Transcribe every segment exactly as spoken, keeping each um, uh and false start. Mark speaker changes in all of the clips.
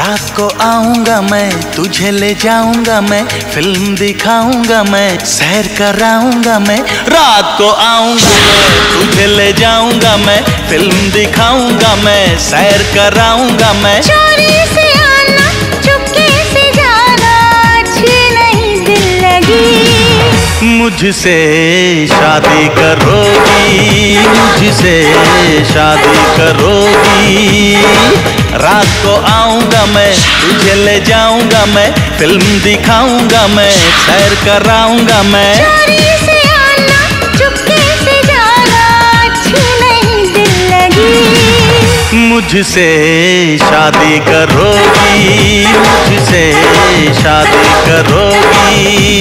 Speaker 1: रात को आऊंगा मैं, तुझे ले जाऊंगा मैं, फिल्म दिखाऊंगा मैं, सैर कराऊंगा मैं। रात को आऊंगा मैं, तुझे ले जाऊंगा मैं, फिल्म दिखाऊंगा मैं, सैर कराऊंगा मैं।
Speaker 2: चोरी से आना, चुपके से जाना, अच्छी नहीं दिल लगी।
Speaker 1: मुझसे शादी करोगी, मुझसे शादी करोगी। रात को आऊंगा मैं, तुझे ले जाऊंगा मैं, फिल्म दिखाऊंगा मैं, सैर कराऊंगा मैं।
Speaker 2: चोरी से आना, चुपके से जाना, अच्छी नहीं दिल लगी।
Speaker 1: मुझसे शादी करोगी, मुझसे शादी करोगी।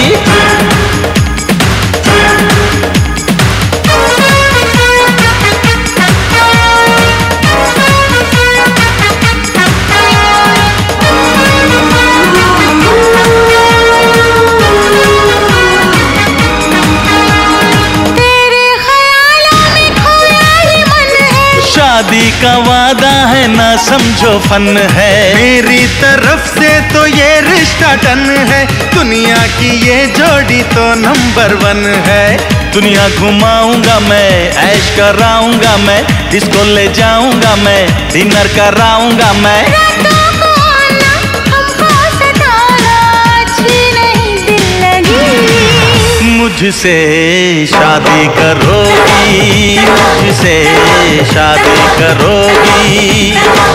Speaker 1: शादी का वादा है ना समझो फन है,
Speaker 3: मेरी तरफ से तो ये रिश्ता डन है। दुनिया की ये जोड़ी तो नंबर वन है।
Speaker 1: दुनिया घुमाऊंगा मैं, ऐश कराऊंगा मैं, डिस्को ले जाऊंगा मैं, डिनर कराऊंगा मैं।
Speaker 2: रातों को आना, हमको सताना, अच्छी नहीं दिल लगी।
Speaker 1: मुझसे शादी करोगी, मुझसे शादी करोगी।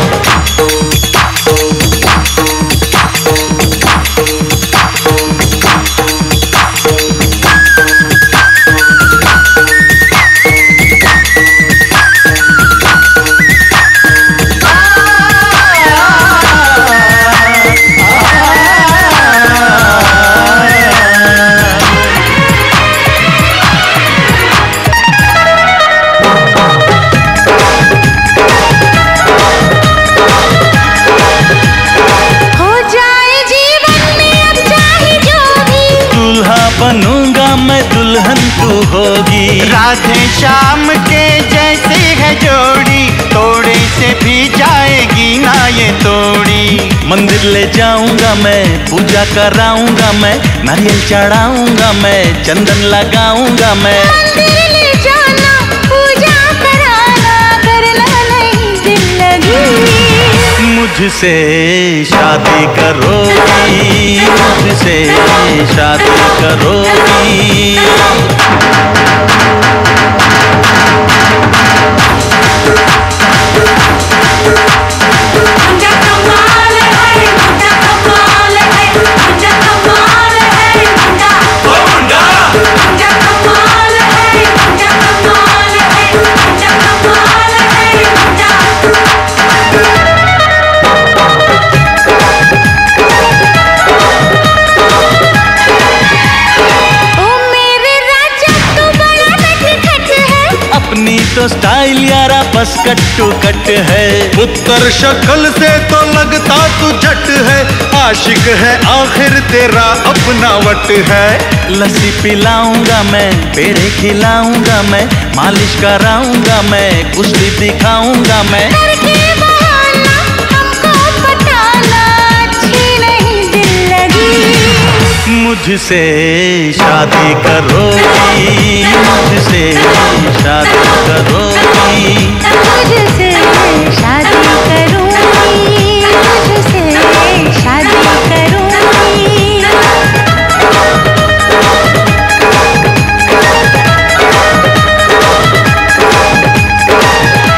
Speaker 1: बनूंगा मैं, दुल्हन तू होगी।
Speaker 3: राधे श्याम के जैसे है जोड़ी, तोड़े से भी जाएगी ना ये तोड़ी।
Speaker 1: मंदिर ले जाऊंगा मैं, पूजा कराऊंगा मैं, नारियल चढ़ाऊंगा मैं, चंदन लगाऊंगा मैं।
Speaker 2: मंदिर ले जाना, पूजा कराना, करना नहीं दिल लगी।
Speaker 1: मुझसे शादी करोगी, मुझसे शादी करोगी। अपनी तो स्टाइल यारा बस कट्टू कट है।
Speaker 3: उत्तर शक्ल से तो लगता तू जट है, आशिक है आखिर तेरा अपना वट है।
Speaker 1: लस्सी पिलाऊंगा मैं, पेड़े खिलाऊंगा मैं, मालिश कराऊंगा मैं, कुश्ती दिखाऊंगा मैं।
Speaker 2: करके बहाना, हमको पटाना, अच्छी नहीं दिल लगी।
Speaker 1: मुझसे शादी करोगी, मुझसे शादी करोगी।